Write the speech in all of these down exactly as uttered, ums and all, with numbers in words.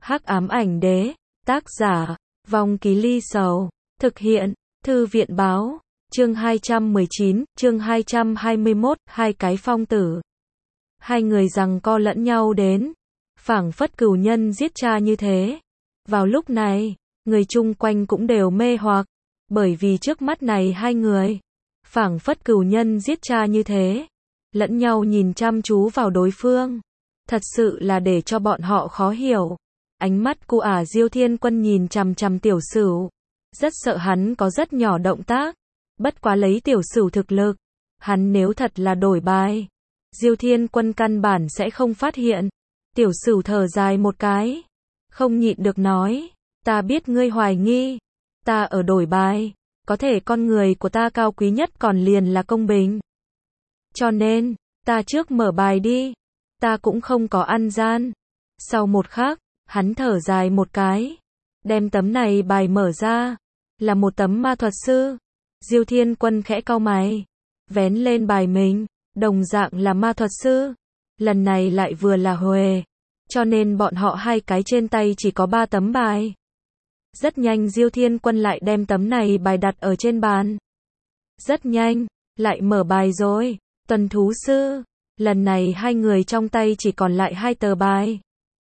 Hắc ám ảnh đế, tác giả, Vong Ký Ly Sầu, thực hiện, Thư viện báo, chương hai trăm mười chín, chương hai trăm hai mươi mốt, hai cái phong tử. Hai người giằng co lẫn nhau đến, phảng phất cừu nhân giết cha như thế. Vào lúc này, người chung quanh cũng đều mê hoặc, bởi vì trước mắt này hai người, phảng phất cừu nhân giết cha như thế, lẫn nhau nhìn chăm chú vào đối phương, thật sự là để cho bọn họ khó hiểu. Ánh mắt của ả Diêu Thiên Quân nhìn chằm chằm Tiểu Sửu, rất sợ hắn có rất nhỏ động tác, bất quá lấy Tiểu Sửu thực lực, hắn nếu thật là đổi bài, Diêu Thiên Quân căn bản sẽ không phát hiện. Tiểu Sửu thở dài một cái, không nhịn được nói, ta biết ngươi hoài nghi, ta ở đổi bài, có thể con người của ta cao quý nhất còn liền là công bình. Cho nên, ta trước mở bài đi, ta cũng không có ăn gian. Sau một khắc, hắn thở dài một cái, đem tấm này bài mở ra, là một tấm ma thuật sư. Diêu Thiên Quân khẽ cau mày, vén lên bài mình, đồng dạng là ma thuật sư, lần này lại vừa là Huệ, cho nên bọn họ hai cái trên tay chỉ có ba tấm bài. Rất nhanh Diêu Thiên Quân lại đem tấm này bài đặt ở trên bàn. Rất nhanh, lại mở bài rồi, Tuần Thú Sư. Lần này hai người trong tay chỉ còn lại hai tờ bài.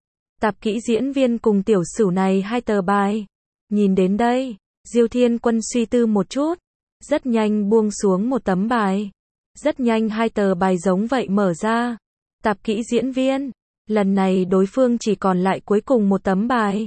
Tạp kỹ diễn viên cùng Tiểu Sửu này hai tờ bài. Nhìn đến đây, Diêu Thiên Quân suy tư một chút, rất nhanh buông xuống một tấm bài. Rất nhanh hai tờ bài giống vậy mở ra. Tạp kỹ diễn viên, lần này đối phương chỉ còn lại cuối cùng một tấm bài.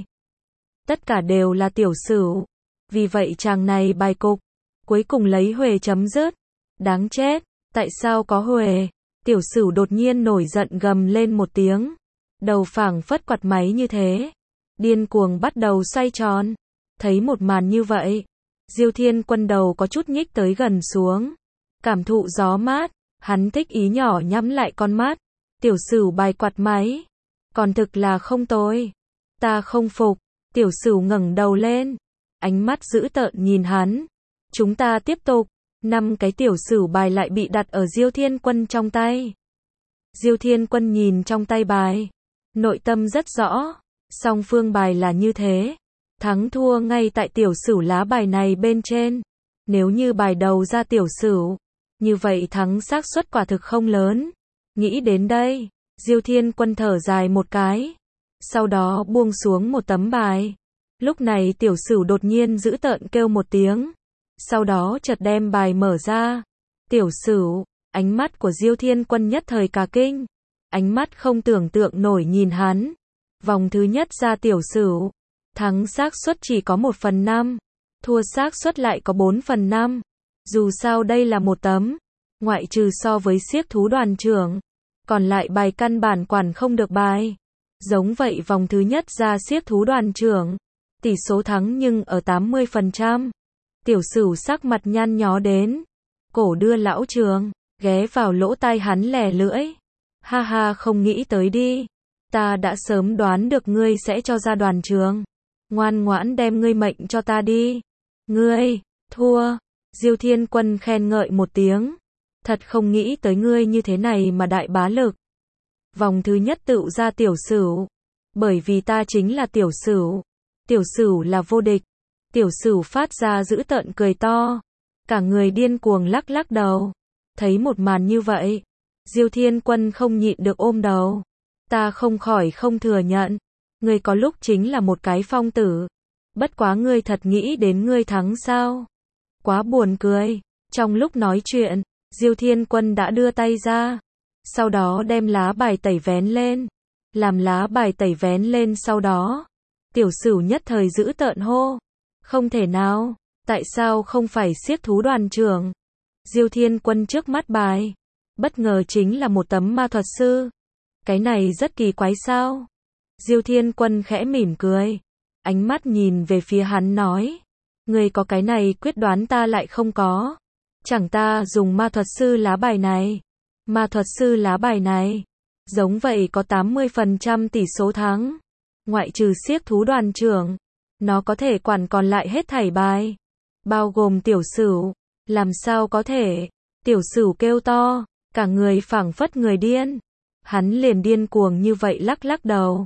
Tất cả đều là Tiểu Sửu. Vì vậy chàng này bài cục, cuối cùng lấy Huệ chấm dứt. Đáng chết, tại sao có Huệ? Tiểu Sửu đột nhiên nổi giận gầm lên một tiếng. Đầu phảng phất quạt máy như thế, điên cuồng bắt đầu xoay tròn. Thấy một màn như vậy, Diêu Thiên Quân đầu có chút nhích tới gần xuống, cảm thụ gió mát, hắn thích ý nhỏ nhắm lại con mắt. Tiểu Sửu bài quạt máy, còn thực là không tồi. Ta không phục. Tiểu Sửu ngẩng đầu lên, ánh mắt dữ tợn nhìn hắn. Chúng ta tiếp tục. Năm cái Tiểu Sửu bài lại bị đặt ở Diêu Thiên Quân trong tay. Diêu Thiên Quân nhìn trong tay bài, nội tâm rất rõ, song phương bài là như thế, thắng thua ngay tại Tiểu Sửu lá bài này bên trên. Nếu như bài đầu ra Tiểu Sửu, như vậy thắng xác suất quả thực không lớn. Nghĩ đến đây, Diêu Thiên Quân thở dài một cái, sau đó buông xuống một tấm bài. Lúc này Tiểu Sửu đột nhiên dữ tợn kêu một tiếng, sau đó chợt đem bài mở ra. Tiểu Sửu, ánh mắt của Diêu Thiên Quân nhất thời cả kinh, ánh mắt không tưởng tượng nổi nhìn hắn. Vòng thứ nhất ra Tiểu Sửu, thắng xác suất chỉ có một phần năm, thua xác suất lại có bốn phần năm. Dù sao đây là một tấm, ngoại trừ so với xiếc thú đoàn trưởng, còn lại bài căn bản quản không được bài. Giống vậy vòng thứ nhất ra xiếc thú đoàn trưởng, tỷ số thắng nhưng ở tám mươi phần trăm. Tiểu Sửu sắc mặt nhăn nhó đến, cổ đưa lão trường, ghé vào lỗ tai hắn lè lưỡi. Ha ha, không nghĩ tới đi, ta đã sớm đoán được ngươi sẽ cho ra đoàn trường. Ngoan ngoãn đem ngươi mệnh cho ta đi. Ngươi, thua. Diêu Thiên Quân khen ngợi một tiếng. Thật không nghĩ tới ngươi như thế này mà đại bá lực. Vòng thứ nhất tựu ra Tiểu Sửu. Bởi vì ta chính là Tiểu Sửu. Tiểu Sửu là vô địch. Tiểu Sửu phát ra dữ tợn cười to, cả người điên cuồng lắc lắc đầu. Thấy một màn như vậy, Diêu Thiên Quân không nhịn được ôm đầu. Ta không khỏi không thừa nhận, ngươi có lúc chính là một cái phong tử. Bất quá ngươi thật nghĩ đến ngươi thắng sao? Quá buồn cười. Trong lúc nói chuyện, Diêu Thiên Quân đã đưa tay ra, sau đó đem lá bài tẩy vén lên. Làm lá bài tẩy vén lên sau đó, Tiểu Sửu nhất thời dữ tợn hô. Không thể nào, tại sao không phải xiếc thú đoàn trưởng? Diêu Thiên Quân trước mắt bài, bất ngờ chính là một tấm ma thuật sư. Cái này rất kỳ quái sao? Diêu Thiên Quân khẽ mỉm cười, ánh mắt nhìn về phía hắn nói, ngươi có cái này quyết đoán ta lại không có. Chẳng ta dùng ma thuật sư lá bài này. Ma thuật sư lá bài này, giống vậy có tám mươi phần trăm tỷ số thắng. Ngoại trừ xiếc thú đoàn trưởng, nó có thể quản còn lại hết thảy bài, bao gồm Tiểu Sửu. Làm sao có thể? Tiểu Sửu kêu to, cả người phảng phất người điên. Hắn liền điên cuồng như vậy lắc lắc đầu.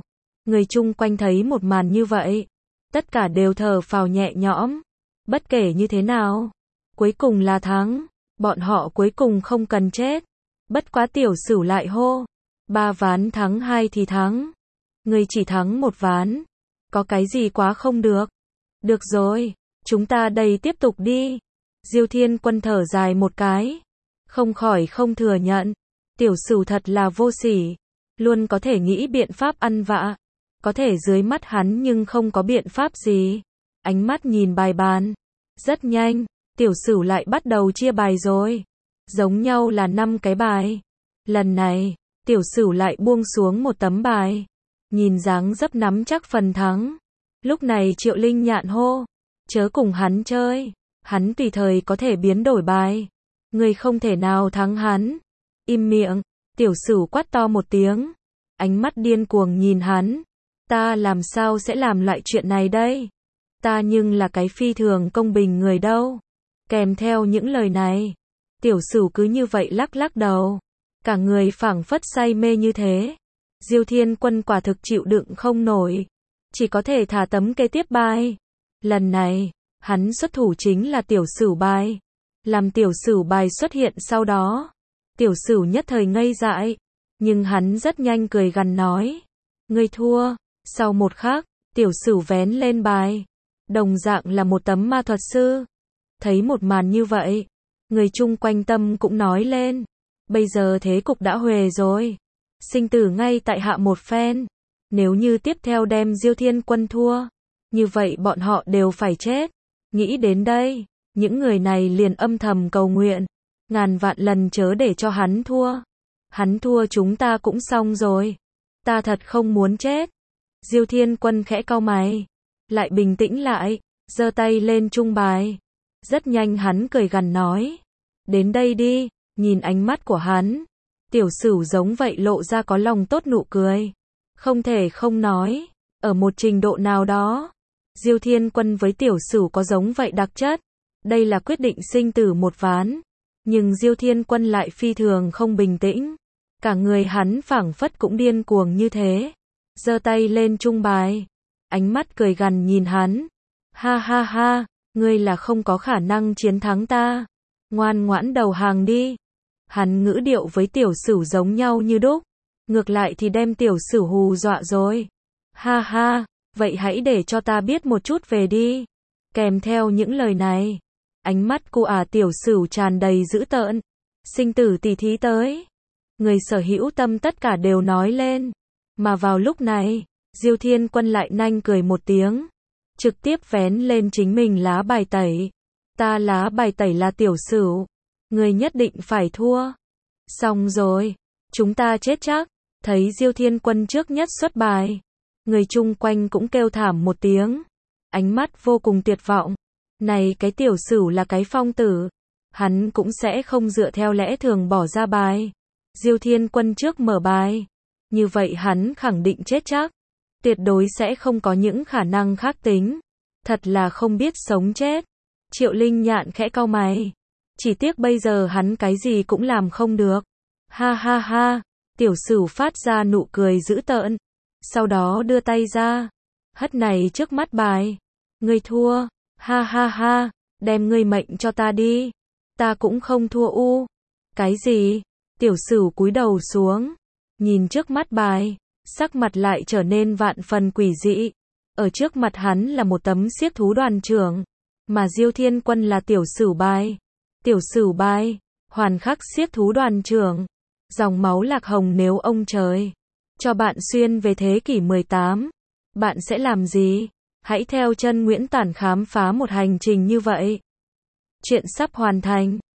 Người chung quanh thấy một màn như vậy, tất cả đều thở phào nhẹ nhõm. Bất kể như thế nào, cuối cùng là thắng, bọn họ cuối cùng không cần chết. Bất quá Tiểu Sửu lại hô, ba ván thắng hai thì thắng. Người chỉ thắng một ván, có cái gì quá không được. Được rồi, chúng ta đây tiếp tục đi. Diêu Thiên Quân thở dài một cái, không khỏi không thừa nhận, Tiểu Sửu thật là vô sỉ, luôn có thể nghĩ biện pháp ăn vạ, có thể dưới mắt hắn nhưng không có biện pháp gì. Ánh mắt nhìn bài bàn, rất nhanh, Tiểu Sửu lại bắt đầu chia bài rồi, giống nhau là năm cái bài. Lần này, Tiểu Sửu lại buông xuống một tấm bài, nhìn dáng dấp nắm chắc phần thắng. Lúc này Triệu Linh Nhạn hô, chớ cùng hắn chơi, hắn tùy thời có thể biến đổi bài, người không thể nào thắng hắn. Im miệng, Tiểu Sửu quát to một tiếng, ánh mắt điên cuồng nhìn hắn, ta làm sao sẽ làm loại chuyện này đây? Ta nhưng là cái phi thường công bình người đâu. Kèm theo những lời này, Tiểu Sửu cứ như vậy lắc lắc đầu, cả người phảng phất say mê như thế. Diêu Thiên Quân quả thực chịu đựng không nổi, chỉ có thể thả tấm kế tiếp bài. Lần này, hắn xuất thủ chính là Tiểu Sửu bài. Làm Tiểu Sửu bài xuất hiện sau đó, Tiểu Sửu nhất thời ngây dại, nhưng hắn rất nhanh cười gằn nói, ngươi thua. Sau một khắc, Tiểu Sửu vén lên bài, đồng dạng là một tấm ma thuật sư. Thấy một màn như vậy, người chung quanh tâm cũng nói lên, bây giờ thế cục đã huề rồi, sinh tử ngay tại hạ một phen. Nếu như tiếp theo đem Diêu Thiên Quân thua, như vậy bọn họ đều phải chết. Nghĩ đến đây, những người này liền âm thầm cầu nguyện, ngàn vạn lần chớ để cho hắn thua. Hắn thua chúng ta cũng xong rồi. Ta thật không muốn chết. Diêu Thiên Quân khẽ cau mày, lại bình tĩnh lại, giơ tay lên chung bài. Rất nhanh hắn cười gằn nói, đến đây đi. Nhìn ánh mắt của hắn, Tiểu Sửu giống vậy lộ ra có lòng tốt nụ cười. Không thể không nói, ở một trình độ nào đó, Diêu Thiên Quân với Tiểu Sửu có giống vậy đặc chất. Đây là quyết định sinh tử một ván, nhưng Diêu Thiên Quân lại phi thường không bình tĩnh. Cả người hắn phảng phất cũng điên cuồng như thế. Giơ tay lên chung bài, ánh mắt cười gằn nhìn hắn. Ha ha ha, ngươi là không có khả năng chiến thắng ta. Ngoan ngoãn đầu hàng đi. Hắn ngữ điệu với Tiểu Sửu giống nhau như đúc, ngược lại thì đem Tiểu Sửu hù dọa rồi. Ha ha, vậy hãy để cho ta biết một chút về đi. Kèm theo những lời này, ánh mắt của ả Tiểu Sửu tràn đầy dữ tợn. Sinh tử tỷ thí tới. Người sở hữu tâm tất cả đều nói lên. Mà vào lúc này, Diêu Thiên Quân lại nanh cười một tiếng, trực tiếp vén lên chính mình lá bài tẩy. Ta lá bài tẩy là Tiểu Sửu, người nhất định phải thua. Xong rồi, chúng ta chết chắc. Thấy Diêu Thiên Quân trước nhất xuất bài, người chung quanh cũng kêu thảm một tiếng, ánh mắt vô cùng tuyệt vọng. Này cái Tiểu Sửu là cái phong tử, hắn cũng sẽ không dựa theo lẽ thường bỏ ra bài. Diêu Thiên Quân trước mở bài, như vậy hắn khẳng định chết chắc, tuyệt đối sẽ không có những khả năng khác tính. Thật là không biết sống chết. Triệu Linh Nhạn khẽ cau mày, chỉ tiếc bây giờ hắn cái gì cũng làm không được. Ha ha ha, Tiểu Sửu phát ra nụ cười dữ tợn, sau đó đưa tay ra, hất này trước mắt bài. Ngươi thua. Ha ha ha, đem ngươi mệnh cho ta đi. Ta cũng không thua u. Cái gì? Tiểu Sửu cúi đầu xuống, nhìn trước mắt bài, sắc mặt lại trở nên vạn phần quỷ dị. Ở trước mặt hắn là một tấm xiếc thú đoàn trưởng, mà Diêu Thiên Quân là Tiểu Sửu bài. Tiểu Sửu bài, hoàn khắc xiếc thú đoàn trưởng, dòng máu lạc hồng. Nếu ông trời cho bạn xuyên về thế kỷ mười tám, bạn sẽ làm gì? Hãy theo chân Nguyễn Tản khám phá một hành trình như vậy. Chuyện sắp hoàn thành.